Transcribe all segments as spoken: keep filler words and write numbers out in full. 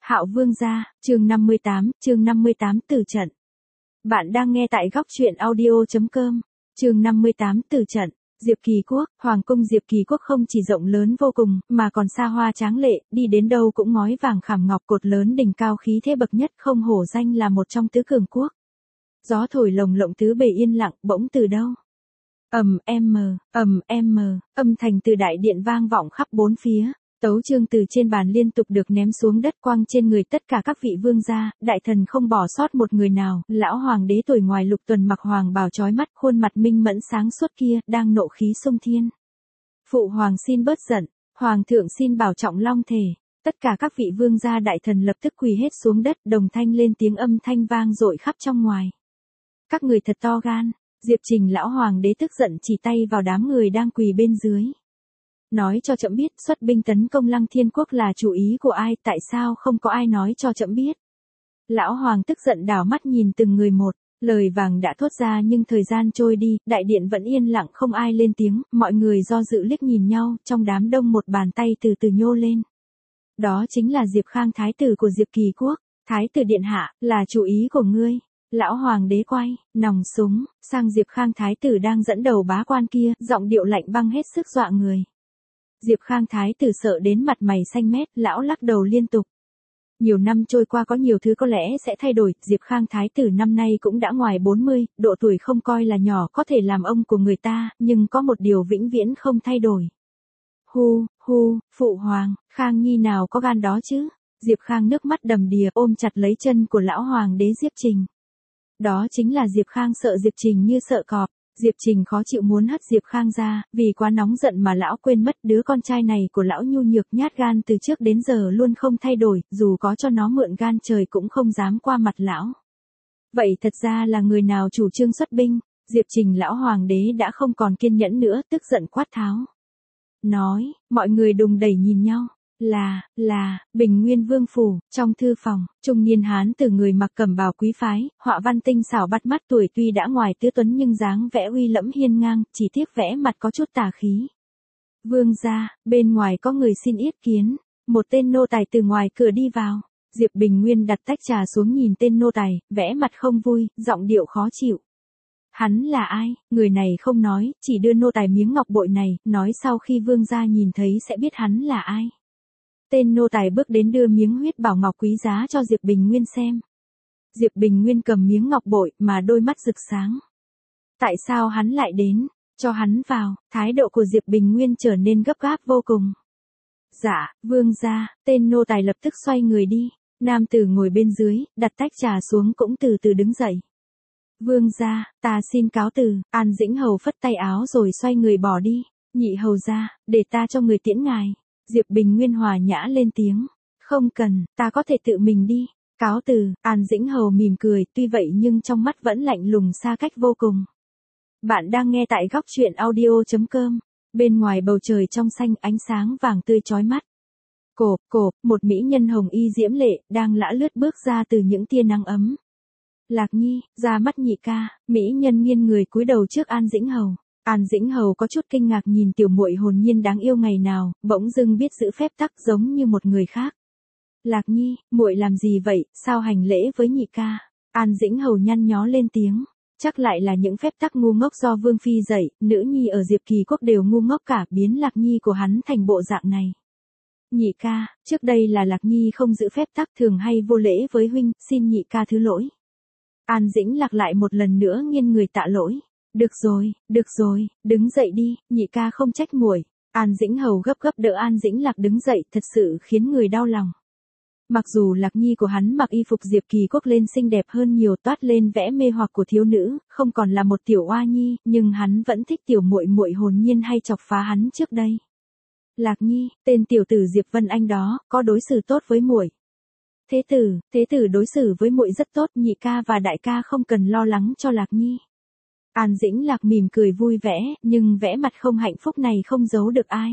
Hạo Vương gia, chương năm mươi tám, chương năm mươi tám tử trận. Bạn đang nghe tại góc truyện audio chấm com. Chương năm mươi tám tử trận. Diệp Kỳ Quốc, hoàng cung Diệp Kỳ Quốc không chỉ rộng lớn vô cùng, mà còn xa hoa tráng lệ, đi đến đâu cũng ngói vàng khảm ngọc, cột lớn đỉnh cao khí thế bậc nhất, không hổ danh là một trong tứ cường quốc. Gió thổi lồng lộng tứ bề yên lặng, bỗng từ đâu? Ầm em, ầm em, âm thanh từ đại điện vang vọng khắp bốn phía. Tấu chương từ trên bàn liên tục được ném xuống đất, quăng trên người tất cả các vị vương gia, đại thần không bỏ sót một người nào. Lão hoàng đế tuổi ngoài lục tuần mặc hoàng bào chói mắt, khuôn mặt minh mẫn sáng suốt kia, đang nộ khí xung thiên. Phụ hoàng xin bớt giận, hoàng thượng xin bảo trọng long thể. Tất cả các vị vương gia đại thần lập tức quỳ hết xuống đất, đồng thanh lên tiếng, âm thanh vang dội khắp trong ngoài. Các người thật to gan. Diệp Trình lão hoàng đế tức giận chỉ tay vào đám người đang quỳ bên dưới. Nói cho trẫm biết, xuất binh tấn công Lăng Thiên Quốc là chủ ý của ai, tại sao không có ai nói cho trẫm biết? Lão hoàng tức giận đảo mắt nhìn từng người một, lời vàng đã thốt ra nhưng thời gian trôi đi, đại điện vẫn yên lặng không ai lên tiếng, mọi người do dự liếc nhìn nhau, trong đám đông một bàn tay từ từ nhô lên. Đó chính là Diệp Khang thái tử của Diệp Kỳ Quốc. Thái tử điện hạ, là chủ ý của ngươi. Lão hoàng đế quay, nòng súng, sang Diệp Khang thái tử đang dẫn đầu bá quan kia, giọng điệu lạnh băng hết sức dọa người. Diệp Khang thái tử sợ đến mặt mày xanh mét, lão lắc đầu liên tục. Nhiều năm trôi qua có nhiều thứ có lẽ sẽ thay đổi, Diệp Khang thái tử năm nay cũng đã ngoài bốn mươi, độ tuổi không coi là nhỏ, có thể làm ông của người ta, nhưng có một điều vĩnh viễn không thay đổi. Hu, hu, phụ hoàng, Khang Nhi nào có gan đó chứ? Diệp Khang nước mắt đầm đìa ôm chặt lấy chân của lão hoàng đế Diệp Trình. Đó chính là Diệp Khang sợ Diệp Trình như sợ cọp. Diệp Trình khó chịu muốn hất Diệp Khang ra, vì quá nóng giận mà lão quên mất đứa con trai này của lão nhu nhược nhát gan từ trước đến giờ luôn không thay đổi, dù có cho nó mượn gan trời cũng không dám qua mặt lão. Vậy thật ra là người nào chủ trương xuất binh? Diệp Trình lão hoàng đế đã không còn kiên nhẫn nữa, tức giận quát tháo. Nói, mọi người đùng đẩy nhìn nhau. Là, là, Bình Nguyên Vương Phủ, trong thư phòng, trung niên hán từ người mặc cẩm bào quý phái, họa văn tinh xảo bắt mắt, tuổi tuy đã ngoài tứ tuấn nhưng dáng vẽ uy lẫm hiên ngang, chỉ tiếc vẽ mặt có chút tà khí. Vương gia, bên ngoài có người xin yết kiến. Một tên nô tài từ ngoài cửa đi vào. Diệp Bình Nguyên đặt tách trà xuống nhìn tên nô tài, vẽ mặt không vui, giọng điệu khó chịu. Hắn là ai? Người này không nói, chỉ đưa nô tài miếng ngọc bội này, nói sau khi vương gia nhìn thấy sẽ biết hắn là ai. Tên nô tài bước đến đưa miếng huyết bảo ngọc quý giá cho Diệp Bình Nguyên xem. Diệp Bình Nguyên cầm miếng ngọc bội mà đôi mắt rực sáng. Tại sao hắn lại đến? Cho hắn vào. Thái độ của Diệp Bình Nguyên trở nên gấp gáp vô cùng. Dạ, vương gia. Tên nô tài lập tức xoay người đi. Nam tử ngồi bên dưới, đặt tách trà xuống cũng từ từ đứng dậy. Vương gia, ta xin cáo từ. An Dĩnh Hầu phất tay áo rồi xoay người bỏ đi. Nhị hầu gia, để ta cho người tiễn ngài. Diệp Bình Nguyên hòa nhã lên tiếng. Không cần, ta có thể tự mình đi. Cáo từ. An Dĩnh Hầu mỉm cười, tuy vậy nhưng trong mắt vẫn lạnh lùng xa cách vô cùng. Bạn đang nghe tại góc truyện audio chấm com. Bên ngoài bầu trời trong xanh, ánh sáng vàng tươi chói mắt. Cộp, cộp, một mỹ nhân hồng y diễm lệ, đang lã lướt bước ra từ những tia nắng ấm. Lạc Nhi, ra mắt nhị ca. Mỹ nhân nghiêng người cúi đầu trước An Dĩnh Hầu. An Dĩnh Hầu có chút kinh ngạc nhìn tiểu muội hồn nhiên đáng yêu ngày nào, bỗng dưng biết giữ phép tắc giống như một người khác. Lạc Nhi, muội làm gì vậy, sao hành lễ với nhị ca? An Dĩnh Hầu nhăn nhó lên tiếng. Chắc lại là những phép tắc ngu ngốc do Vương Phi dạy, nữ nhi ở Diệp Kỳ Quốc đều ngu ngốc cả, biến Lạc Nhi của hắn thành bộ dạng này. Nhị ca, trước đây là Lạc Nhi không giữ phép tắc thường hay vô lễ với huynh, xin nhị ca thứ lỗi. An Dĩnh Lạc lại một lần nữa nghiêng người tạ lỗi. Được rồi, được rồi, đứng dậy đi, nhị ca không trách muội. An Dĩnh Hầu gấp gấp đỡ An Dĩnh Lạc đứng dậy, thật sự khiến người đau lòng. Mặc dù Lạc Nhi của hắn mặc y phục Diệp Kỳ Quốc lên xinh đẹp hơn nhiều, toát lên vẻ mê hoặc của thiếu nữ, không còn là một tiểu oa nhi, nhưng hắn vẫn thích tiểu muội muội hồn nhiên hay chọc phá hắn trước đây. Lạc Nhi, tên tiểu tử Diệp Vân Anh đó, có đối xử tốt với muội. Thế tử, thế tử đối xử với muội rất tốt, nhị ca và đại ca không cần lo lắng cho Lạc Nhi. An Dĩnh Lạc mỉm cười vui vẻ, nhưng vẻ mặt không hạnh phúc này không giấu được ai.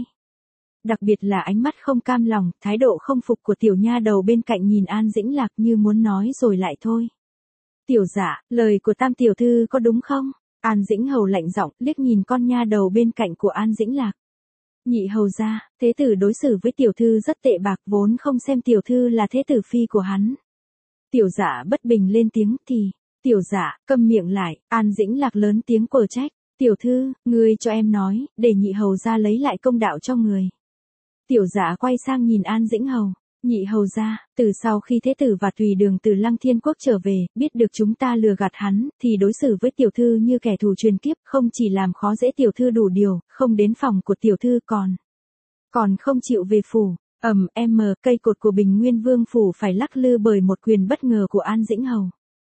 Đặc biệt là ánh mắt không cam lòng, thái độ không phục của tiểu nha đầu bên cạnh nhìn An Dĩnh Lạc như muốn nói rồi lại thôi. Tiểu dạ, lời của tam tiểu thư có đúng không? An Dĩnh Hầu lạnh giọng, liếc nhìn con nha đầu bên cạnh của An Dĩnh Lạc. Nhị hầu gia, thế tử đối xử với tiểu thư rất tệ bạc, vốn không xem tiểu thư là thế tử phi của hắn. Tiểu Dạ bất bình lên tiếng thì, tiểu Dạ, câm miệng lại. An Dĩnh Lạc lớn tiếng quở trách, tiểu thư, ngươi cho em nói, để nhị hầu gia lấy lại công đạo cho người. Tiểu Dạ quay sang nhìn An Dĩnh Hầu, nhị hầu gia, từ sau khi thế tử và tùy đường từ Lăng Thiên Quốc trở về, biết được chúng ta lừa gạt hắn, thì đối xử với tiểu thư như kẻ thù truyền kiếp, không chỉ làm khó dễ tiểu thư đủ điều, không đến phòng của tiểu thư còn, còn không chịu về phủ. Ầm, em mờ, cây cột của Bình Nguyên Vương phủ phải lắc lư bởi một quyền bất ngờ của An Dĩnh Hầu.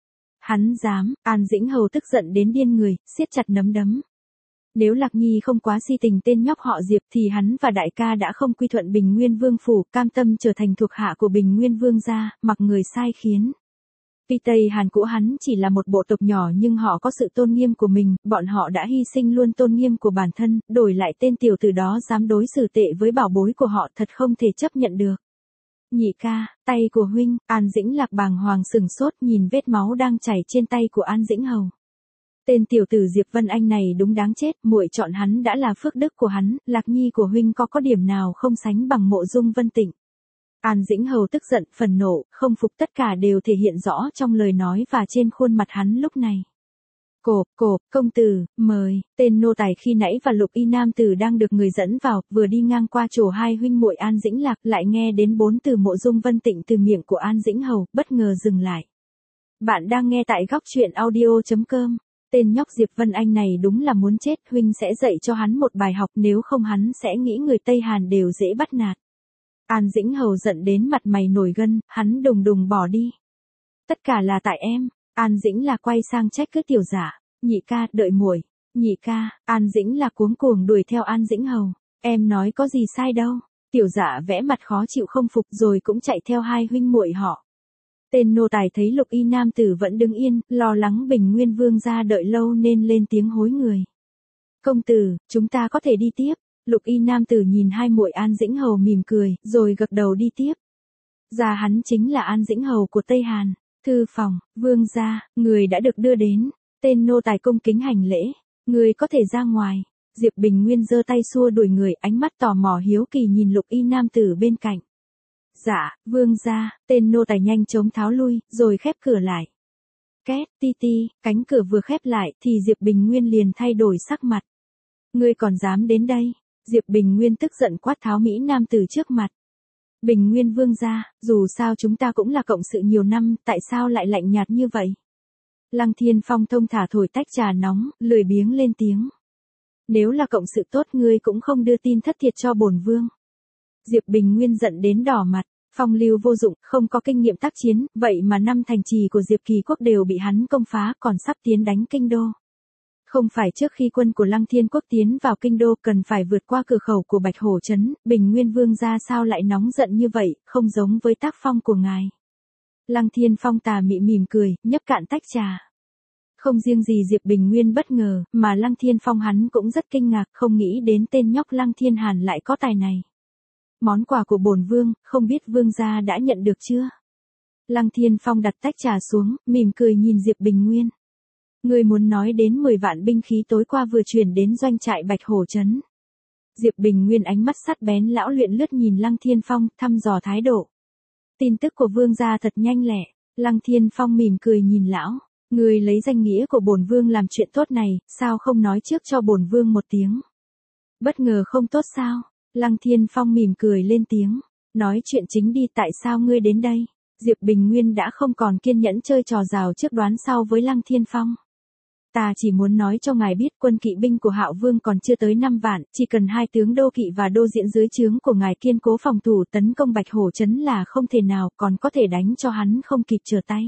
Hắn dám, An Dĩnh Hầu tức giận đến điên người, siết chặt nắm đấm. Nếu Lạc Nhi không quá si tình tên nhóc họ Diệp thì hắn và đại ca đã không quy thuận Bình Nguyên Vương phủ, cam tâm trở thành thuộc hạ của Bình Nguyên Vương gia, mặc người sai khiến. Tuy Tây Hàn của hắn chỉ là một bộ tộc nhỏ nhưng họ có sự tôn nghiêm của mình, bọn họ đã hy sinh luôn tôn nghiêm của bản thân, đổi lại tên tiểu tử đó dám đối xử tệ với bảo bối của họ, thật không thể chấp nhận được. Nhị ca, tay của huynh. An Dĩnh Lạc bàng hoàng sừng sốt nhìn vết máu đang chảy trên tay của An Dĩnh Hầu. Tên tiểu tử Diệp Vân Anh này đúng đáng chết, muội chọn hắn đã là phước đức của hắn, Lạc Nhi của huynh có có điểm nào không sánh bằng Mộ Dung Vân Tịnh. An Dĩnh Hầu tức giận, phần nộ, không phục tất cả đều thể hiện rõ trong lời nói và trên khuôn mặt hắn lúc này. Cộp, cộp, công tử, mời. Tên nô tài khi nãy và Lục Y nam tử đang được người dẫn vào, vừa đi ngang qua chỗ hai huynh muội An Dĩnh Lạc, lại nghe đến bốn từ Mộ Dung Vân Tịnh từ miệng của An Dĩnh Hầu, bất ngờ dừng lại. Bạn đang nghe tại góc truyện audio chấm com. Tên nhóc Diệp Vân Anh này đúng là muốn chết, huynh sẽ dạy cho hắn một bài học, nếu không hắn sẽ nghĩ người Tây Hàn đều dễ bắt nạt. An Dĩnh Hầu giận đến mặt mày nổi gân, hắn đùng đùng bỏ đi. Tất cả là tại em. An Dĩnh là quay sang trách cứ tiểu Dạ, nhị ca, đợi muội. Nhị ca. An Dĩnh là cuống cuồng đuổi theo An Dĩnh Hầu. Em nói có gì sai đâu. Tiểu Dạ vẽ mặt khó chịu không phục rồi cũng chạy theo hai huynh muội họ. Tên nô tài thấy Lục Y nam tử vẫn đứng yên, lo lắng Bình Nguyên Vương gia đợi lâu nên lên tiếng hối người. Công tử, chúng ta có thể đi tiếp. Lục Y nam tử nhìn hai muội An Dĩnh Hầu mỉm cười, rồi gật đầu đi tiếp. Gia hắn chính là An Dĩnh Hầu của Tây Hàn. Thư phòng, vương gia, người đã được đưa đến. Tên nô tài cung kính hành lễ. Người có thể ra ngoài. Diệp Bình Nguyên giơ tay xua đuổi người, ánh mắt tò mò hiếu kỳ nhìn Lục Y nam tử bên cạnh. Dạ, vương gia. Tên nô tài nhanh chóng tháo lui, rồi khép cửa lại. Két, ti ti, cánh cửa vừa khép lại thì Diệp Bình Nguyên liền thay đổi sắc mặt. Ngươi còn dám đến đây? Diệp Bình Nguyên tức giận quát tháo Mỹ nam tử trước mặt. Bình Nguyên vương gia, dù sao chúng ta cũng là cộng sự nhiều năm, tại sao lại lạnh nhạt như vậy? Lăng Thiên Phong thông thả thổi tách trà nóng, lười biếng lên tiếng. Nếu là cộng sự tốt ngươi cũng không đưa tin thất thiệt cho bổn vương. Diệp Bình Nguyên giận đến đỏ mặt, phong lưu vô dụng, không có kinh nghiệm tác chiến, vậy mà năm thành trì của Diệp Kỳ Quốc đều bị hắn công phá, còn sắp tiến đánh kinh đô. Không phải trước khi quân của Lăng Thiên Quốc tiến vào kinh đô cần phải vượt qua cửa khẩu của Bạch Hổ Trấn, Bình Nguyên Vương gia sao lại nóng giận như vậy, không giống với tác phong của ngài. Lăng Thiên Phong tà mị mỉm cười, nhấp cạn tách trà. Không riêng gì Diệp Bình Nguyên bất ngờ, mà Lăng Thiên Phong hắn cũng rất kinh ngạc, không nghĩ đến tên nhóc Lăng Thiên Hàn lại có tài này. Món quà của bổn vương, không biết vương gia đã nhận được chưa? Lăng Thiên Phong đặt tách trà xuống, mỉm cười nhìn Diệp Bình Nguyên. Ngươi muốn nói đến mười vạn binh khí tối qua vừa chuyển đến doanh trại Bạch Hổ Trấn. Diệp Bình Nguyên ánh mắt sắc bén lão luyện lướt nhìn Lăng Thiên Phong, thăm dò thái độ. Tin tức của vương gia thật nhanh lẹ. Lăng Thiên Phong mỉm cười nhìn lão. Ngươi lấy danh nghĩa của bổn vương làm chuyện tốt này, sao không nói trước cho bổn vương một tiếng? Bất ngờ không tốt sao? Lăng Thiên Phong mỉm cười lên tiếng. Nói chuyện chính đi, tại sao ngươi đến đây? Diệp Bình Nguyên đã không còn kiên nhẫn chơi trò rào trước đoán sau với Lăng Thiên Phong. Ta chỉ muốn nói cho ngài biết quân kỵ binh của Hạo Vương còn chưa tới năm vạn, chỉ cần hai tướng đô kỵ và đô diễn dưới trướng của ngài kiên cố phòng thủ tấn công Bạch Hổ Trấn là không thể nào, còn có thể đánh cho hắn không kịp trở tay.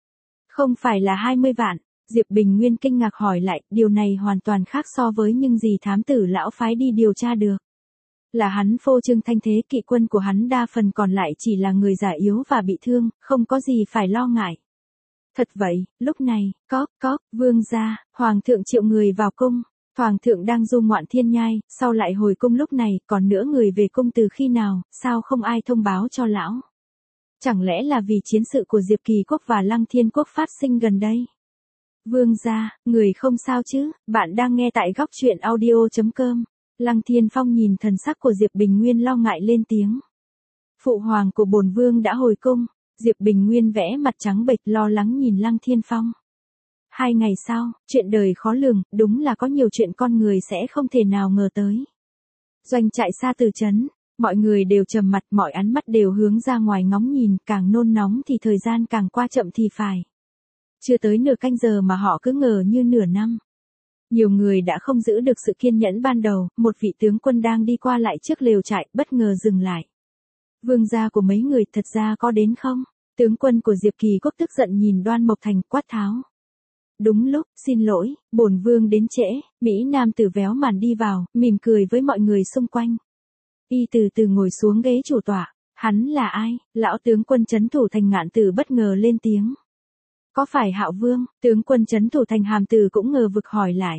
Không phải là hai mươi vạn, Diệp Bình Nguyên kinh ngạc hỏi lại, điều này hoàn toàn khác so với những gì thám tử lão phái đi điều tra được. Là hắn phô trương thanh thế, kỵ quân của hắn đa phần còn lại chỉ là người già yếu và bị thương, không có gì phải lo ngại. Thật vậy, lúc này, cóp cóp, vương gia, hoàng thượng triệu người vào cung, hoàng thượng đang du ngoạn thiên nhai, sau lại hồi cung lúc này, còn nữa người về cung từ khi nào, sao không ai thông báo cho lão? Chẳng lẽ là vì chiến sự của Diệp Kỳ Quốc và Lăng Thiên Quốc phát sinh gần đây? Vương gia, người không sao chứ? Bạn đang nghe tại góc truyện audio chấm com. Lăng Thiên Phong nhìn thần sắc của Diệp Bình Nguyên lo ngại lên tiếng. Phụ hoàng của bổn vương đã hồi cung. Diệp Bình Nguyên vẽ mặt trắng bệch lo lắng nhìn Lăng Thiên Phong. Hai ngày sau, chuyện đời khó lường, đúng là có nhiều chuyện con người sẽ không thể nào ngờ tới. Doanh trại xa từ trấn, mọi người đều trầm mặt, mọi ánh mắt đều hướng ra ngoài ngóng nhìn, càng nôn nóng thì thời gian càng qua chậm thì phải. Chưa tới nửa canh giờ mà họ cứ ngờ như nửa năm. Nhiều người đã không giữ được sự kiên nhẫn ban đầu, một vị tướng quân đang đi qua lại trước lều trại, bất ngờ dừng lại. Vương gia của mấy người thật ra có đến không? Tướng quân của Diệp Kỳ Quốc tức giận nhìn Đoan Mộc Thành quát tháo. Đúng lúc, xin lỗi, bổn vương đến trễ. Mỹ nam tử véo màn đi vào, mỉm cười với mọi người xung quanh. Y từ từ ngồi xuống ghế chủ tọa. Hắn là ai? Lão tướng quân trấn thủ thành Ngạn Tử bất ngờ lên tiếng. Có phải Hạo Vương? Tướng quân trấn thủ thành Hàm Tử cũng ngờ vực hỏi lại.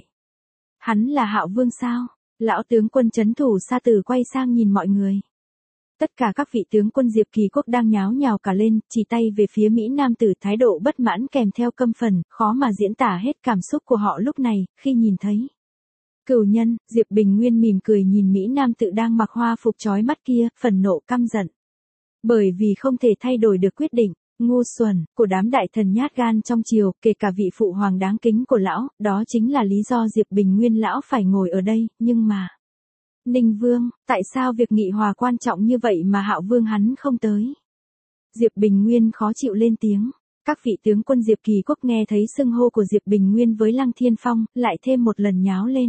Hắn là Hạo Vương sao? Lão tướng quân trấn thủ Sa Tử quay sang nhìn mọi người. Tất cả các vị tướng quân Diệp Kỳ Quốc đang nháo nhào cả lên, chỉ tay về phía Mỹ nam tử, thái độ bất mãn kèm theo căm phẫn, khó mà diễn tả hết cảm xúc của họ lúc này, khi nhìn thấy. Cửu nhân, Diệp Bình Nguyên mỉm cười nhìn Mỹ nam tử đang mặc hoa phục chói mắt kia, phần nộ căm giận. Bởi vì không thể thay đổi được quyết định, ngu xuẩn, của đám đại thần nhát gan trong triều, kể cả vị phụ hoàng đáng kính của lão, đó chính là lý do Diệp Bình Nguyên lão phải ngồi ở đây, nhưng mà... Ninh Vương, tại sao việc nghị hòa quan trọng như vậy mà Hạo Vương hắn không tới? Diệp Bình Nguyên khó chịu lên tiếng. Các vị tướng quân Diệp Kỳ Quốc nghe thấy xưng hô của Diệp Bình Nguyên với Lăng Thiên Phong, lại thêm một lần nháo lên.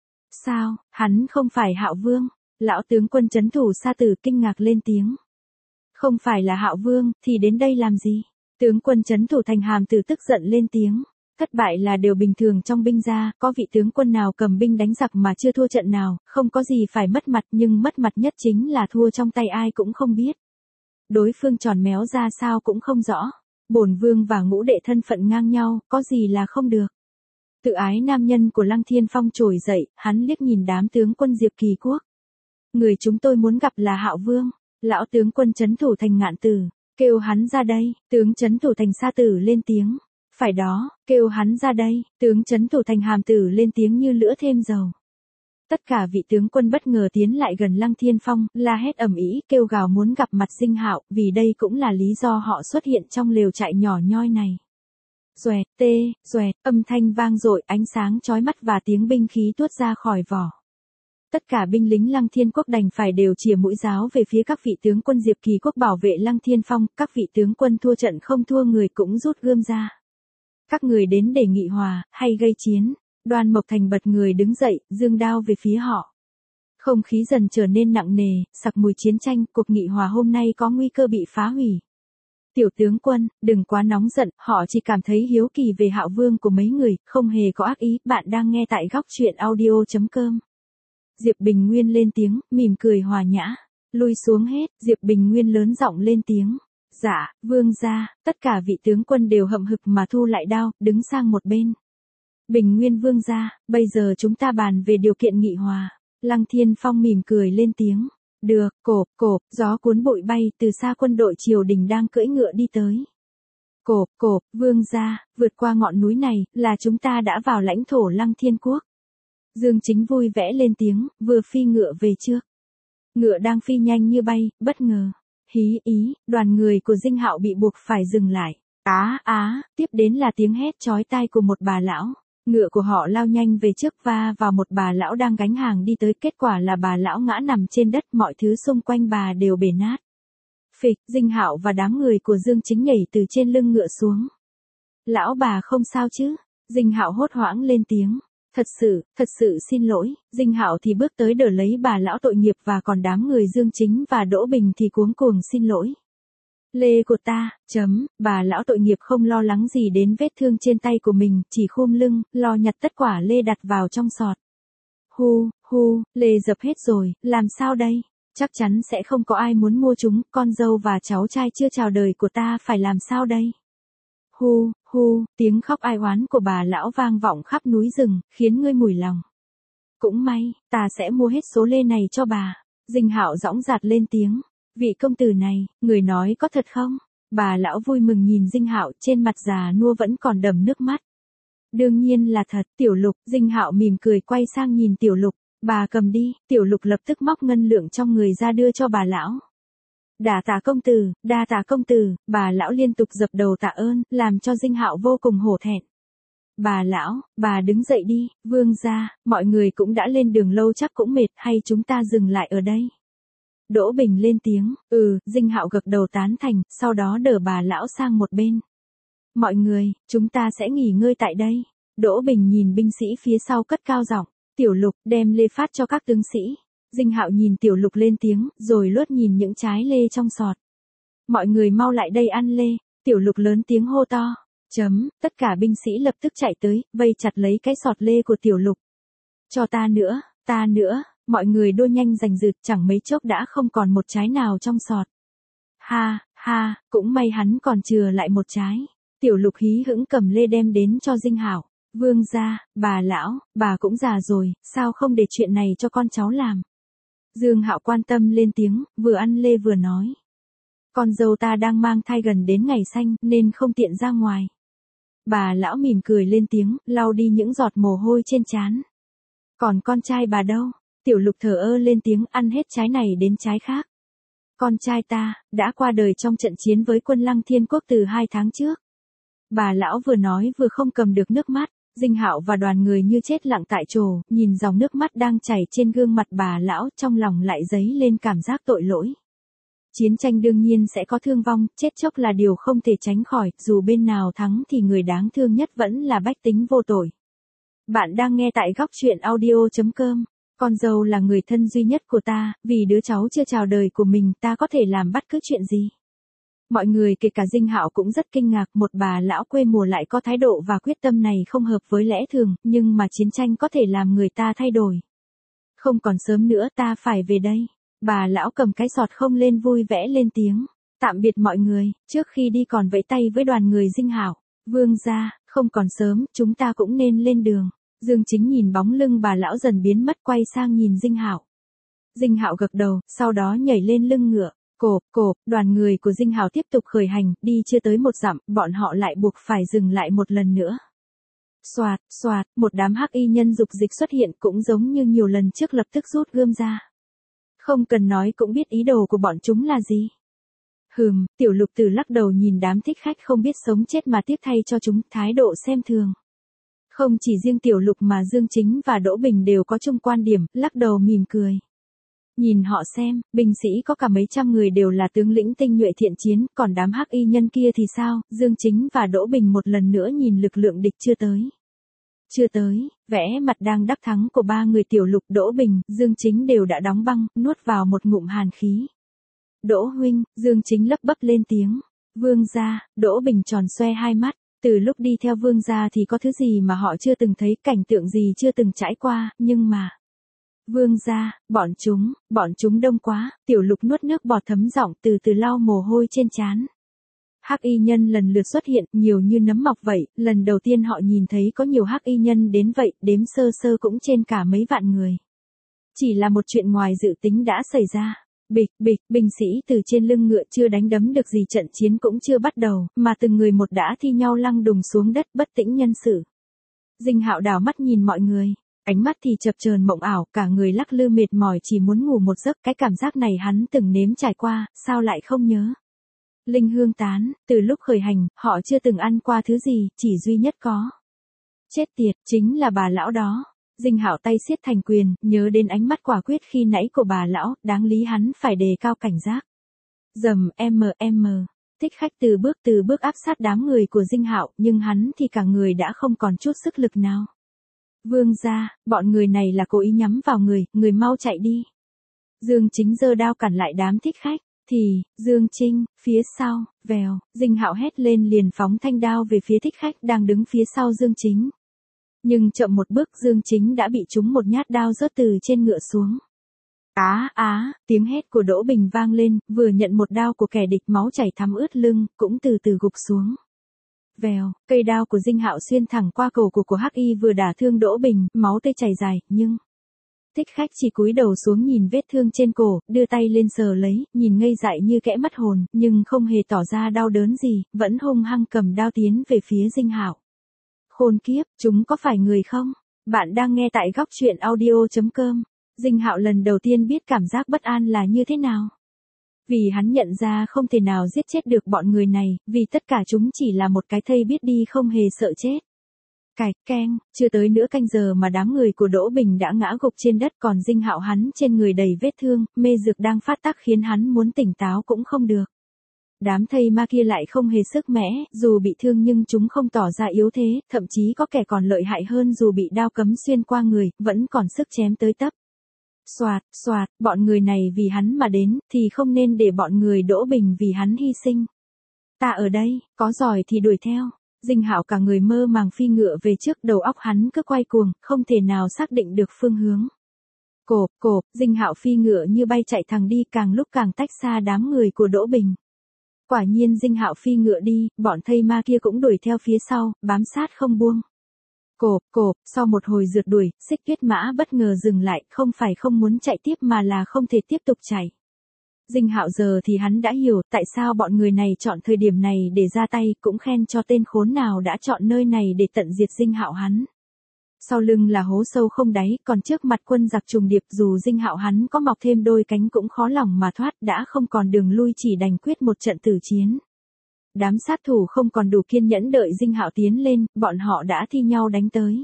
Sao, hắn không phải Hạo Vương? Lão tướng quân trấn thủ Sa Tử kinh ngạc lên tiếng. Không phải là Hạo Vương, thì đến đây làm gì? Tướng quân trấn thủ thành Hàm Tử tức giận lên tiếng. Thất bại là điều bình thường trong binh gia, có vị tướng quân nào cầm binh đánh giặc mà chưa thua trận nào, không có gì phải mất mặt, nhưng mất mặt nhất chính là thua trong tay ai cũng không biết. Đối phương tròn méo ra sao cũng không rõ. Bổn vương và ngũ đệ thân phận ngang nhau, có gì là không được. Tự ái nam nhân của Lăng Thiên Phong trồi dậy, hắn liếc nhìn đám tướng quân Diệp Kỳ Quốc. Người chúng tôi muốn gặp là Hạo Vương. Lão tướng quân trấn thủ thành Ngạn Tử, kêu hắn ra đây. Tướng trấn thủ thành Sa Tử lên tiếng. Phải đó, kêu hắn ra đây. Tướng trấn thủ thành Hàm Tử lên tiếng như lửa thêm dầu. Tất cả vị tướng quân bất ngờ tiến lại gần Lăng Thiên Phong, la hét ầm ĩ, kêu gào muốn gặp mặt Dinh Hạo, vì đây cũng là lý do họ xuất hiện trong lều trại nhỏ nhoi này. Xoẹt, tê, xoẹt, âm thanh vang dội, ánh sáng chói mắt và tiếng binh khí tuốt ra khỏi vỏ. Tất cả binh lính Lăng Thiên Quốc đành phải đều chìa mũi giáo về phía các vị tướng quân Diệp Kỳ Quốc bảo vệ Lăng Thiên Phong, các vị tướng quân thua trận không thua người cũng rút gươm ra. Các người đến để nghị hòa, hay gây chiến? Đoan Mộc Thành bật người đứng dậy, giương đao về phía họ. Không khí dần trở nên nặng nề, sặc mùi chiến tranh, cuộc nghị hòa hôm nay có nguy cơ bị phá hủy. Tiểu tướng quân, đừng quá nóng giận, họ chỉ cảm thấy hiếu kỳ về Hạo Vương của mấy người, không hề có ác ý. Bạn đang nghe tại góc truyện audio chấm com. Diệp Bình Nguyên lên tiếng, mỉm cười hòa nhã. Lui xuống hết, Diệp Bình Nguyên lớn giọng lên tiếng. Dạ, vương gia. Tất cả vị tướng quân đều hậm hực mà thu lại đao, đứng sang một bên. Bình Nguyên vương gia, bây giờ chúng ta bàn về điều kiện nghị hòa. Lăng Thiên Phong mỉm cười lên tiếng. Được, cộp, cộp, gió cuốn bụi bay, từ xa quân đội triều đình đang cưỡi ngựa đi tới. Cộp, cộp, vương gia, vượt qua ngọn núi này, là chúng ta đã vào lãnh thổ Lăng Thiên Quốc. Dương Chính vui vẻ lên tiếng, vừa phi ngựa về trước. Ngựa đang phi nhanh như bay, bất ngờ. Hí ý, đoàn người của Dinh Hạo bị buộc phải dừng lại. Á á, tiếp đến là tiếng hét chói tai của một bà lão. Ngựa của họ lao nhanh về trước va vào một bà lão đang gánh hàng đi tới, kết quả là bà lão ngã nằm trên đất, mọi thứ xung quanh bà đều bể nát. Phịch, Dinh Hạo và đám người của Dương Chính nhảy từ trên lưng ngựa xuống. Lão bà không sao chứ? Dinh Hạo hốt hoảng lên tiếng. Thật sự, thật sự xin lỗi. Dinh Hạo thì bước tới đỡ lấy bà lão tội nghiệp, và còn đám người Dương Chính và Đỗ Bình thì cuống cuồng xin lỗi. Lê của ta, chấm, bà lão tội nghiệp không lo lắng gì đến vết thương trên tay của mình, chỉ khum lưng, lo nhặt tất quả lê đặt vào trong sọt. Hu, hu, lê dập hết rồi, làm sao đây? Chắc chắn sẽ không có ai muốn mua chúng, con dâu và cháu trai chưa chào đời của ta phải làm sao đây? Hu, hu, tiếng khóc ai oán của bà lão vang vọng khắp núi rừng, khiến ngươi mủi lòng. Cũng may, ta sẽ mua hết số lê này cho bà. Dinh Hạo dõng dạc lên tiếng. Vị công tử này, người nói có thật không? Bà lão vui mừng nhìn Dinh Hạo, trên mặt già nua vẫn còn đầm nước mắt. Đương nhiên là thật. Tiểu Lục. Dinh Hạo mỉm cười quay sang nhìn Tiểu Lục. Bà cầm đi, Tiểu Lục lập tức móc ngân lượng trong người ra đưa cho bà lão. Đa tạ công tử, đa tạ công tử, bà lão liên tục dập đầu tạ ơn, làm cho Dinh Hạo vô cùng hổ thẹn. Bà lão, bà đứng dậy đi, vương gia, mọi người cũng đã lên đường lâu chắc cũng mệt, hay chúng ta dừng lại ở đây. Đỗ Bình lên tiếng, ừ, Dinh Hạo gật đầu tán thành, sau đó đỡ bà lão sang một bên. Mọi người, chúng ta sẽ nghỉ ngơi tại đây. Đỗ Bình nhìn binh sĩ phía sau cất cao giọng, Tiểu Lục, đem lê phát cho các tướng sĩ. Dinh Hạo nhìn Tiểu Lục lên tiếng, rồi lướt nhìn những trái lê trong sọt. Mọi người mau lại đây ăn lê. Tiểu Lục lớn tiếng hô to. Chấm, tất cả binh sĩ lập tức chạy tới, vây chặt lấy cái sọt lê của Tiểu Lục. Cho ta nữa, ta nữa, mọi người đua nhanh giành giật, chẳng mấy chốc đã không còn một trái nào trong sọt. Ha, ha, cũng may hắn còn chừa lại một trái. Tiểu Lục hí hững cầm lê đem đến cho Dinh Hạo. Vương gia, bà lão, bà cũng già rồi, sao không để chuyện này cho con cháu làm? Dương Hạo quan tâm lên tiếng, vừa ăn lê vừa nói. Con dâu ta đang mang thai gần đến ngày sanh, nên không tiện ra ngoài. Bà lão mỉm cười lên tiếng, lau đi những giọt mồ hôi trên trán. Còn con trai bà đâu? Tiểu Lục thờ ơ lên tiếng, ăn hết trái này đến trái khác. Con trai ta, đã qua đời trong trận chiến với quân Lăng Thiên Quốc từ hai tháng trước. Bà lão vừa nói vừa không cầm được nước mắt. Dinh Hạo và đoàn người như chết lặng tại chỗ, nhìn dòng nước mắt đang chảy trên gương mặt bà lão, trong lòng lại dấy lên cảm giác tội lỗi. Chiến tranh đương nhiên sẽ có thương vong, chết chóc là điều không thể tránh khỏi, dù bên nào thắng thì người đáng thương nhất vẫn là bách tính vô tội. Bạn đang nghe tại góc truyện audio chấm com. Con dâu là người thân duy nhất của ta, vì đứa cháu chưa chào đời của mình ta có thể làm bất cứ chuyện gì. Mọi người kể cả Dinh Hạo cũng rất kinh ngạc, một bà lão quê mùa lại có thái độ và quyết tâm này không hợp với lẽ thường, nhưng mà chiến tranh có thể làm người ta thay đổi. Không còn sớm nữa, ta phải về đây. Bà lão cầm cái sọt không lên vui vẻ lên tiếng. Tạm biệt mọi người, trước khi đi còn vẫy tay với đoàn người Dinh Hạo. Vương gia, không còn sớm, chúng ta cũng nên lên đường. Dương Chính nhìn bóng lưng bà lão dần biến mất, quay sang nhìn Dinh Hạo. Dinh Hạo gật đầu, sau đó nhảy lên lưng ngựa. Cộp, cộp, đoàn người của Dinh Hạo tiếp tục khởi hành, đi chưa tới một dặm, bọn họ lại buộc phải dừng lại một lần nữa. Xoạt, xoạt, một đám hắc y nhân dục dịch xuất hiện cũng giống như nhiều lần trước, lập tức rút gươm ra. Không cần nói cũng biết ý đồ của bọn chúng là gì. Hừm, Tiểu Lục từ lắc đầu nhìn đám thích khách không biết sống chết mà tiếp thay cho chúng, thái độ xem thường. Không chỉ riêng Tiểu Lục mà Dương Chính và Đỗ Bình đều có chung quan điểm, lắc đầu mỉm cười. Nhìn họ xem, binh sĩ có cả mấy trăm người đều là tướng lĩnh tinh nhuệ thiện chiến, còn đám hắc y nhân kia thì sao? Dương Chính và Đỗ Bình một lần nữa nhìn lực lượng địch chưa tới. Chưa tới, vẽ mặt đang đắc thắng của ba người Tiểu Lục, Đỗ Bình, Dương Chính đều đã đóng băng, nuốt vào một ngụm hàn khí. Đỗ huynh, Dương Chính lấp bấp lên tiếng. Vương gia, Đỗ Bình tròn xoe hai mắt, từ lúc đi theo vương gia thì có thứ gì mà họ chưa từng thấy, cảnh tượng gì chưa từng trải qua, nhưng mà... Vương gia, bọn chúng, bọn chúng đông quá, Tiểu Lục nuốt nước bọt thấm giọng, từ từ lau mồ hôi trên trán. Hắc y nhân lần lượt xuất hiện, nhiều như nấm mọc vậy, lần đầu tiên họ nhìn thấy có nhiều hắc y nhân đến vậy, đếm sơ sơ cũng trên cả mấy vạn người. Chỉ là một chuyện ngoài dự tính đã xảy ra. Bịch, bịch, binh sĩ từ trên lưng ngựa chưa đánh đấm được gì, trận chiến cũng chưa bắt đầu, mà từng người một đã thi nhau lăng đùng xuống đất, bất tĩnh nhân sự. Dinh Hạo đảo mắt nhìn mọi người. Ánh mắt thì chập chờn mộng ảo, cả người lắc lư mệt mỏi chỉ muốn ngủ một giấc, cái cảm giác này hắn từng nếm trải qua, sao lại không nhớ. Linh hương tán, từ lúc khởi hành, họ chưa từng ăn qua thứ gì, chỉ duy nhất có. Chết tiệt, chính là bà lão đó. Dinh Hạo tay siết thành quyền, nhớ đến ánh mắt quả quyết khi nãy của bà lão, đáng lý hắn phải đề cao cảnh giác. Dầm, em em, thích khách từ bước từ bước áp sát đám người của Dinh Hạo, nhưng hắn thì cả người đã không còn chút sức lực nào. Vương gia, bọn người này là cố ý nhắm vào người, người mau chạy đi. Dương Chính giơ đao cản lại đám thích khách, thì, Dương Trinh, phía sau, vèo, Dinh Hạo hét lên liền phóng thanh đao về phía thích khách đang đứng phía sau Dương Chính. Nhưng chậm một bước, Dương Chính đã bị trúng một nhát đao rớt từ trên ngựa xuống. Á á, tiếng hét của Đỗ Bình vang lên, vừa nhận một đao của kẻ địch, máu chảy thắm ướt lưng, cũng từ từ gục xuống. Vèo, cây đao của Dinh Hạo xuyên thẳng qua cổ của của Hắc Y vừa đả thương Đỗ Bình, máu tươi chảy dài, nhưng thích khách chỉ cúi đầu xuống nhìn vết thương trên cổ, đưa tay lên sờ lấy, nhìn ngây dại như kẽ mất hồn, nhưng không hề tỏ ra đau đớn gì, vẫn hung hăng cầm đao tiến về phía Dinh Hạo. Khôn kiếp, chúng có phải người không? Bạn đang nghe tại góc truyện audio chấm com. Dinh Hạo lần đầu tiên biết cảm giác bất an là như thế nào. Vì hắn nhận ra không thể nào giết chết được bọn người này, vì tất cả chúng chỉ là một cái thây biết đi không hề sợ chết. Cạch keng, chưa tới nửa canh giờ mà đám người của Đỗ Bình đã ngã gục trên đất, còn Dinh Hạo hắn trên người đầy vết thương, mê dược đang phát tác khiến hắn muốn tỉnh táo cũng không được. Đám thây ma kia lại không hề sức mẽ, dù bị thương nhưng chúng không tỏ ra yếu thế, thậm chí có kẻ còn lợi hại hơn, dù bị đao cấm xuyên qua người, vẫn còn sức chém tới tấp. Soạt, soạt, bọn người này vì hắn mà đến, thì không nên để bọn người Đỗ Bình vì hắn hy sinh. Ta ở đây, có giỏi thì đuổi theo. Dinh Hạo cả người mơ màng phi ngựa về trước, đầu óc hắn cứ quay cuồng, không thể nào xác định được phương hướng. Cộp, cộp, Dinh Hạo phi ngựa như bay chạy thẳng đi, càng lúc càng tách xa đám người của Đỗ Bình. Quả nhiên Dinh Hạo phi ngựa đi, bọn thây ma kia cũng đuổi theo phía sau, bám sát không buông. Cộp, cộp, sau một hồi rượt đuổi, Xích Tuyết Mã bất ngờ dừng lại, không phải không muốn chạy tiếp mà là không thể tiếp tục chạy. Dinh Hạo giờ thì hắn đã hiểu tại sao bọn người này chọn thời điểm này để ra tay, cũng khen cho tên khốn nào đã chọn nơi này để tận diệt Dinh Hạo hắn. Sau lưng là hố sâu không đáy, còn trước mặt quân giặc trùng điệp, dù Dinh Hạo hắn có mọc thêm đôi cánh cũng khó lòng mà thoát, đã không còn đường lui, chỉ đành quyết một trận tử chiến. Đám sát thủ không còn đủ kiên nhẫn đợi Dinh Hạo tiến lên, bọn họ đã thi nhau đánh tới.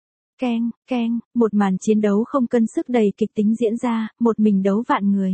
Keng, keng, một màn chiến đấu không cân sức đầy kịch tính diễn ra, một mình đấu vạn người.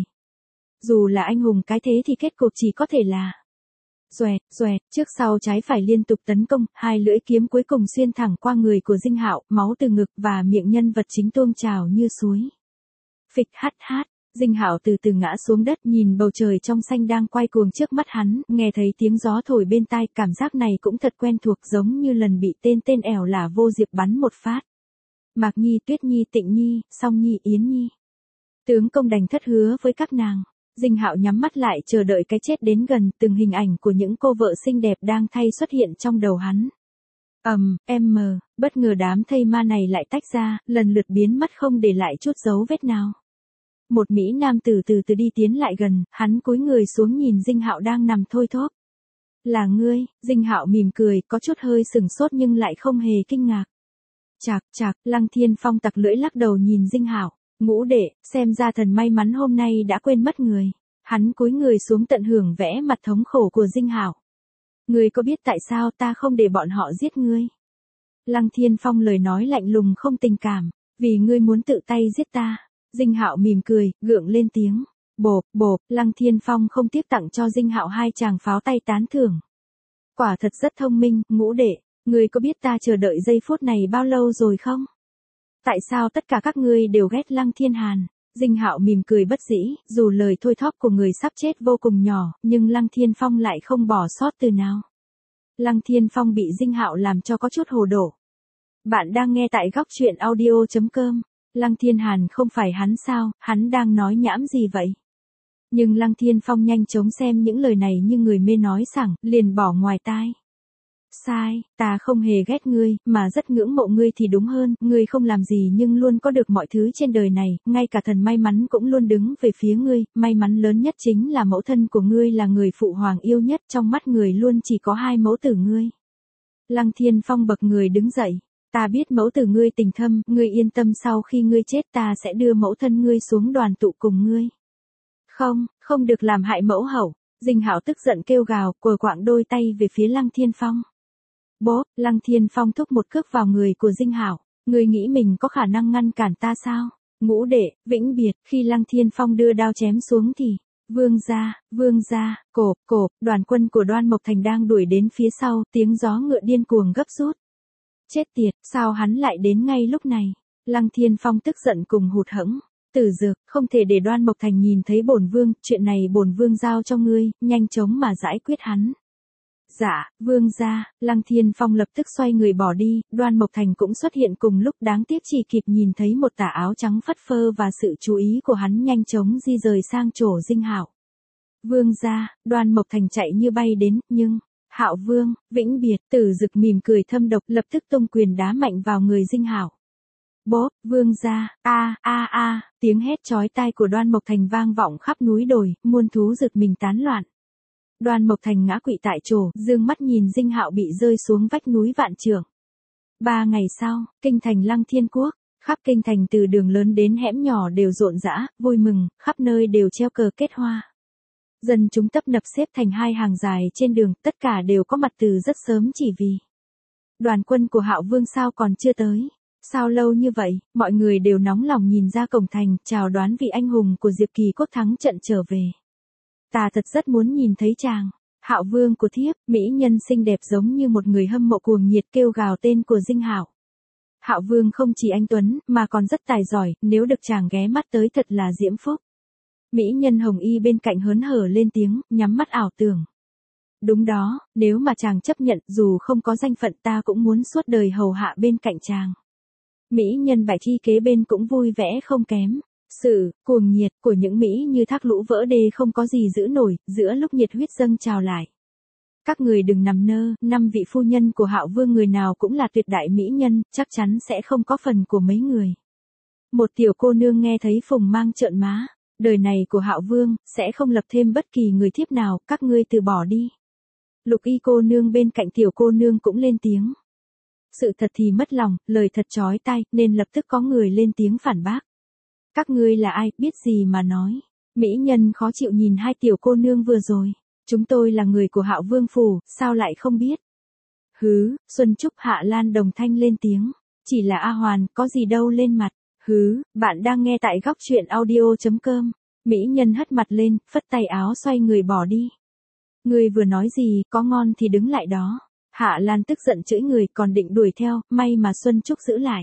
Dù là anh hùng cái thế thì kết cục chỉ có thể là doẹt, doẹt, trước sau trái phải liên tục tấn công, hai lưỡi kiếm cuối cùng xuyên thẳng qua người của Dinh Hạo, máu từ ngực và miệng nhân vật chính tuôn trào như suối. Phịch hát hát, Dinh Hạo từ từ ngã xuống đất, nhìn bầu trời trong xanh đang quay cuồng trước mắt hắn, nghe thấy tiếng gió thổi bên tai, cảm giác này cũng thật quen thuộc, giống như lần bị tên tên ẻo lả vô diệp bắn một phát. Mạc Nhi, Tuyết Nhi, Tịnh Nhi, Song Nhi, Yến Nhi. Tướng công đành thất hứa với các nàng. Dinh Hạo nhắm mắt lại chờ đợi cái chết đến gần, từng hình ảnh của những cô vợ xinh đẹp đang thay xuất hiện trong đầu hắn. Ầm, um, em mờ, bất ngờ đám thây ma này lại tách ra, lần lượt biến mất không để lại chút dấu vết nào. Một mỹ nam tử từ từ đi tiến lại gần, hắn cúi người xuống nhìn Dinh Hạo đang nằm thôi thóp. Là ngươi, Dinh Hạo mỉm cười, có chút hơi sừng sốt nhưng lại không hề kinh ngạc. Chạc chạc, Lăng Thiên Phong tặc lưỡi lắc đầu nhìn Dinh Hạo. Ngũ đệ, xem ra thần may mắn hôm nay đã quên mất người. Hắn cúi người xuống tận hưởng vẽ mặt thống khổ của Dinh Hạo. Ngươi có biết tại sao ta không để bọn họ giết ngươi? Lăng Thiên Phong lời nói lạnh lùng không tình cảm, vì ngươi muốn tự tay giết ta. Dinh Hạo mỉm cười, gượng lên tiếng. Bộp, bộp, Lăng Thiên Phong không tiếc tặng cho Dinh Hạo hai tràng pháo tay tán thưởng. Quả thật rất thông minh, ngũ đệ, ngươi có biết ta chờ đợi giây phút này bao lâu rồi không? Tại sao tất cả các ngươi đều ghét Lăng Thiên Hàn? Dinh Hạo mỉm cười bất dĩ, dù lời thôi thóp của người sắp chết vô cùng nhỏ, nhưng Lăng Thiên Phong lại không bỏ sót từ nào. Lăng Thiên Phong bị Dinh Hạo làm cho có chút hồ đồ. Bạn đang nghe tại góc truyện audio chấm com. Lăng Thiên Hàn không phải hắn sao, hắn đang nói nhảm gì vậy? Nhưng Lăng Thiên Phong nhanh chóng xem những lời này như người mê nói sảng, liền bỏ ngoài tai. Sai, ta không hề ghét ngươi, mà rất ngưỡng mộ ngươi thì đúng hơn, ngươi không làm gì nhưng luôn có được mọi thứ trên đời này, ngay cả thần may mắn cũng luôn đứng về phía ngươi, may mắn lớn nhất chính là mẫu thân của ngươi là người phụ hoàng yêu nhất, trong mắt người luôn chỉ có hai mẫu tử ngươi. Lăng Thiên Phong bật người đứng dậy, ta biết mẫu tử ngươi tình thâm, ngươi yên tâm, sau khi ngươi chết ta sẽ đưa mẫu thân ngươi xuống đoàn tụ cùng ngươi. Không, không được làm hại mẫu hậu. Dinh Hạo tức giận kêu gào, cùi quạng đôi tay về phía Lăng Thiên Phong. Bố, Lăng Thiên Phong thúc một cước vào người của Dinh Hạo. Ngươi nghĩ mình có khả năng ngăn cản ta sao? Ngũ đệ, vĩnh biệt, khi Lăng Thiên Phong đưa đao chém xuống thì, vương gia, vương gia, cộp, cộp, đoàn quân của Đoan Mộc Thành đang đuổi đến phía sau, tiếng gió ngựa điên cuồng gấp rút. Chết tiệt, sao hắn lại đến ngay lúc này? Lăng Thiên Phong tức giận cùng hụt hẫng. Tử Dược, không thể để Đoan Mộc Thành nhìn thấy bổn vương, chuyện này bổn vương giao cho ngươi, nhanh chóng mà giải quyết hắn. Dạ, vương gia. Lăng Thiên Phong lập tức xoay người bỏ đi, Đoan Mộc Thành cũng xuất hiện cùng lúc, đáng tiếc chỉ kịp nhìn thấy một tà áo trắng phất phơ và sự chú ý của hắn nhanh chóng di rời sang chỗ Dinh Hạo. Vương gia, Đoan Mộc Thành chạy như bay đến, nhưng, Hạo vương, vĩnh biệt, Tử Dực mỉm cười thâm độc, lập tức tung quyền đá mạnh vào người Dinh Hạo. Bố, vương gia, a a a, tiếng hét chói tai của Đoan Mộc Thành vang vọng khắp núi đồi, muôn thú rực mình tán loạn. Đoan Mộc Thành ngã quỵ tại chỗ, dương mắt nhìn Dinh Hạo bị rơi xuống vách núi vạn trượng. Ba ngày sau, kinh thành Lăng Thiên Quốc, Khắp kinh thành từ đường lớn đến hẻm nhỏ đều rộn rã, vui mừng, khắp nơi đều treo cờ kết hoa. Dân chúng tấp nập xếp thành hai hàng dài trên đường, tất cả đều có mặt từ rất sớm chỉ vì đoàn quân của Hạo Vương sao còn chưa tới. Sao lâu như vậy, mọi người đều nóng lòng nhìn ra cổng thành, chào đoán vị anh hùng của Diệp Kỳ Quốc thắng trận trở về. Ta thật rất muốn nhìn thấy chàng. Hạo Vương của thiếp, mỹ nhân xinh đẹp giống như một người hâm mộ cuồng nhiệt kêu gào tên của Dinh Hạo. Hạo Vương không chỉ anh tuấn, mà còn rất tài giỏi, nếu được chàng ghé mắt tới thật là diễm phúc. Mỹ nhân Hồng Y bên cạnh hớn hở lên tiếng, nhắm mắt ảo tưởng. Đúng đó, nếu mà chàng chấp nhận, dù không có danh phận ta cũng muốn suốt đời hầu hạ bên cạnh chàng. Mỹ nhân Bạch Thi kế bên cũng vui vẻ không kém. Sự cuồng nhiệt của những Mỹ như thác lũ vỡ đê không có gì giữ nổi, giữa lúc nhiệt huyết dâng trào lại. Các người đừng nằm nơ, năm vị phu nhân của Hạo Vương người nào cũng là tuyệt đại mỹ nhân, chắc chắn sẽ không có phần của mấy người. Một tiểu cô nương nghe thấy phùng mang trợn má, đời này của Hạo Vương, sẽ không lập thêm bất kỳ người thiếp nào, các ngươi từ bỏ đi. Lục Y cô nương bên cạnh tiểu cô nương cũng lên tiếng. Sự thật thì mất lòng, lời thật chói tai, nên lập tức có người lên tiếng phản bác. Các ngươi là ai, biết gì mà nói. Mỹ nhân khó chịu nhìn hai tiểu cô nương vừa rồi. Chúng tôi là người của Hạo Vương phủ, sao lại không biết? Hứ, Xuân Trúc Hạ Lan đồng thanh lên tiếng. Chỉ là A Hoàn, có gì đâu lên mặt. Hứ, bạn đang nghe tại góc truyện audio chấm com. Mỹ nhân hất mặt lên, phất tay áo xoay người bỏ đi. Người vừa nói gì, có ngon thì đứng lại đó. Hạ Lan tức giận chửi người còn định đuổi theo, may mà Xuân Trúc giữ lại.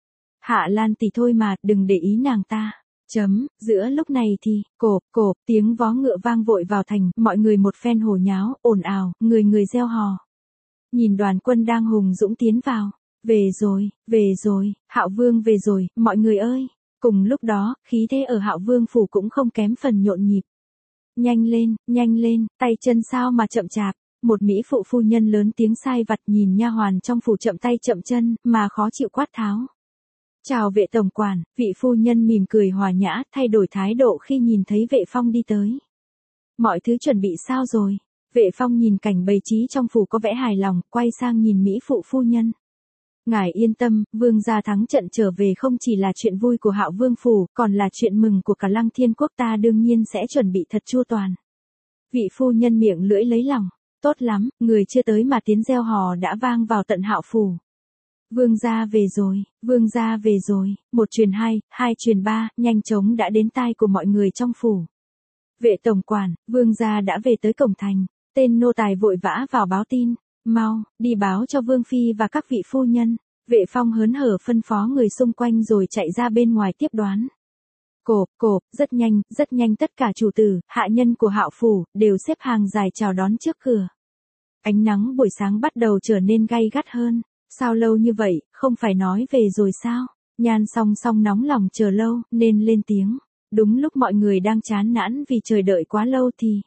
Hạ Lan thì thôi mà, đừng để ý nàng ta. Chấm, giữa lúc này thì, cộp, cộp, tiếng vó ngựa vang vội vào thành, mọi người một phen hồ nháo, ồn ào, người người reo hò. Nhìn đoàn quân đang hùng dũng tiến vào. Về rồi, về rồi, Hạo Vương về rồi, mọi người ơi. Cùng lúc đó, khí thế ở Hạo Vương phủ cũng không kém phần nhộn nhịp. Nhanh lên, nhanh lên, tay chân sao mà chậm chạp. Một mỹ phụ phu nhân lớn tiếng sai vặt nhìn nha hoàn trong phủ chậm tay chậm chân, mà khó chịu quát tháo. Chào vệ tổng quản, vị phu nhân mỉm cười hòa nhã, thay đổi thái độ khi nhìn thấy vệ phong đi tới. Mọi thứ chuẩn bị sao rồi? Vệ phong nhìn cảnh bày trí trong phủ có vẻ hài lòng, quay sang nhìn mỹ phụ phu nhân. Ngài yên tâm, vương gia thắng trận trở về không chỉ là chuyện vui của Hạo Vương phủ, còn là chuyện mừng của cả Lăng Thiên quốc, ta đương nhiên sẽ chuẩn bị thật chu toàn. Vị phu nhân miệng lưỡi lấy lòng. Tốt lắm, người chưa tới mà tiếng reo hò đã vang vào tận Hạo phủ. Vương gia về rồi, vương gia về rồi, một truyền hai, hai truyền ba, nhanh chóng đã đến tai của mọi người trong phủ. Vệ tổng quản, vương gia đã về tới cổng thành, tên nô tài vội vã vào báo tin, mau, đi báo cho vương phi và các vị phu nhân. Vệ phong hớn hở phân phó người xung quanh rồi chạy ra bên ngoài tiếp đoán. Cộp, cộp, rất nhanh, rất nhanh tất cả chủ tử, hạ nhân của Hạo phủ, đều xếp hàng dài chào đón trước cửa. Ánh nắng buổi sáng bắt đầu trở nên gay gắt hơn. Sao lâu như vậy, không phải nói về rồi sao? Nhan Song Song nóng lòng chờ lâu, nên lên tiếng. Đúng lúc mọi người đang chán nản vì chờ đợi quá lâu thì...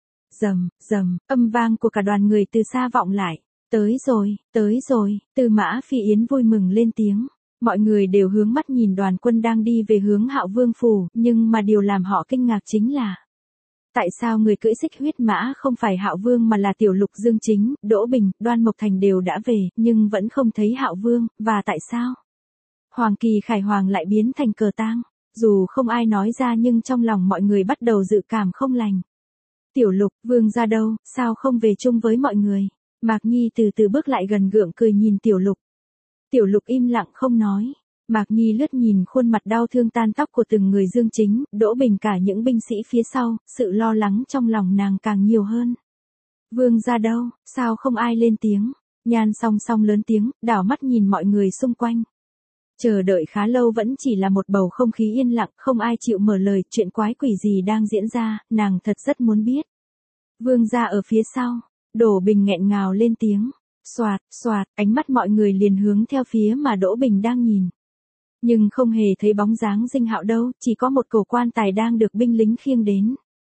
Rầm, rầm, âm vang của cả đoàn người từ xa vọng lại. Tới rồi, tới rồi, Tư Mã Phi Yến vui mừng lên tiếng. Mọi người đều hướng mắt nhìn đoàn quân đang đi về hướng Hạo Vương phủ, nhưng mà điều làm họ kinh ngạc chính là... Tại sao người cưỡi xích huyết mã không phải Hạo Vương mà là Tiểu Lục Dương Chính, Đỗ Bình, Đoan Mộc Thành đều đã về, nhưng vẫn không thấy Hạo Vương, và tại sao? Hoàng Kỳ Khải Hoàng lại biến thành cờ tang, dù không ai nói ra nhưng trong lòng mọi người bắt đầu dự cảm không lành. Tiểu Lục, Vương ra đâu, sao không về chung với mọi người? Mạc Nhi từ từ bước lại gần gượng cười nhìn Tiểu Lục. Tiểu Lục im lặng không nói. Mạc Nhi lướt nhìn khuôn mặt đau thương tan tóc của từng người Dương Chính, Đỗ Bình cả những binh sĩ phía sau, sự lo lắng trong lòng nàng càng nhiều hơn. Vương ra đâu, sao không ai lên tiếng? Nhan Song Song lớn tiếng, đảo mắt nhìn mọi người xung quanh. Chờ đợi khá lâu vẫn chỉ là một bầu không khí yên lặng, không ai chịu mở lời, chuyện quái quỷ gì đang diễn ra, nàng thật rất muốn biết. Vương ra ở phía sau, Đỗ Bình nghẹn ngào lên tiếng. Soạt, soạt, ánh mắt mọi người liền hướng theo phía mà Đỗ Bình đang nhìn. Nhưng không hề thấy bóng dáng Dinh Hạo đâu, chỉ có một cổ quan tài đang được binh lính khiêng đến.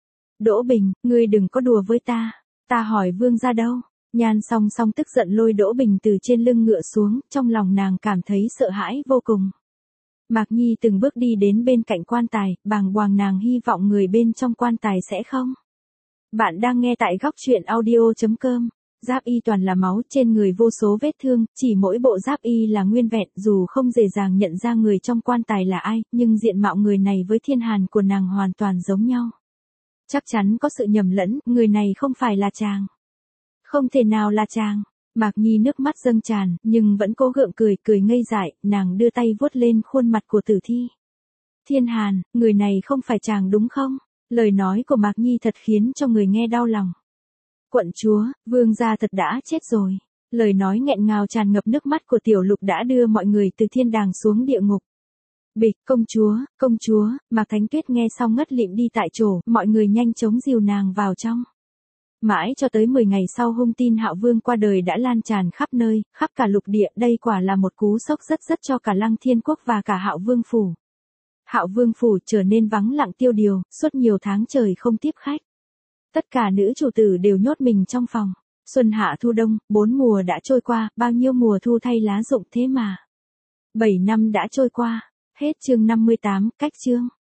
Đỗ Bình, ngươi đừng có đùa với ta, ta hỏi vương ra đâu? Nhan Song Song tức giận lôi Đỗ Bình từ trên lưng ngựa xuống, trong lòng nàng cảm thấy sợ hãi vô cùng. Mạc Nhi từng bước đi đến bên cạnh quan tài, bàng hoàng nàng hy vọng người bên trong quan tài sẽ không. Bạn đang nghe tại góc truyện audio chấm com. Giáp y toàn là máu, trên người vô số vết thương, chỉ mỗi bộ giáp y là nguyên vẹn, dù không dễ dàng nhận ra người trong quan tài là ai, nhưng diện mạo người này với Thiên Hàn của nàng hoàn toàn giống nhau. Chắc chắn có sự nhầm lẫn, người này không phải là chàng. Không thể nào là chàng. Mạc Nhi nước mắt dâng tràn, nhưng vẫn cố gượng cười, cười ngây dại, nàng đưa tay vuốt lên khuôn mặt của Tử Thi. Thiên Hàn, người này không phải chàng đúng không? Lời nói của Mạc Nhi thật khiến cho người nghe đau lòng. Quận chúa, vương gia thật đã chết rồi. Lời nói nghẹn ngào tràn ngập nước mắt của Tiểu Lục đã đưa mọi người từ thiên đàng xuống địa ngục. Bịch, công chúa, công chúa, Mạc Thánh Tuyết nghe xong ngất lịm đi tại chỗ, mọi người nhanh chóng dìu nàng vào trong. Mãi cho tới mười ngày sau hung tin Hạo Vương qua đời đã lan tràn khắp nơi, khắp cả lục địa, đây quả là một cú sốc rất rất cho cả Lăng Thiên Quốc và cả Hạo Vương phủ. Hạo Vương phủ trở nên vắng lặng tiêu điều, suốt nhiều tháng trời không tiếp khách. Tất cả nữ chủ tử đều nhốt mình trong phòng. Xuân hạ thu đông, bốn mùa đã trôi qua, bao nhiêu mùa thu thay lá rụng thế mà. Bảy năm đã trôi qua, hết chương năm mươi tám, cách chương.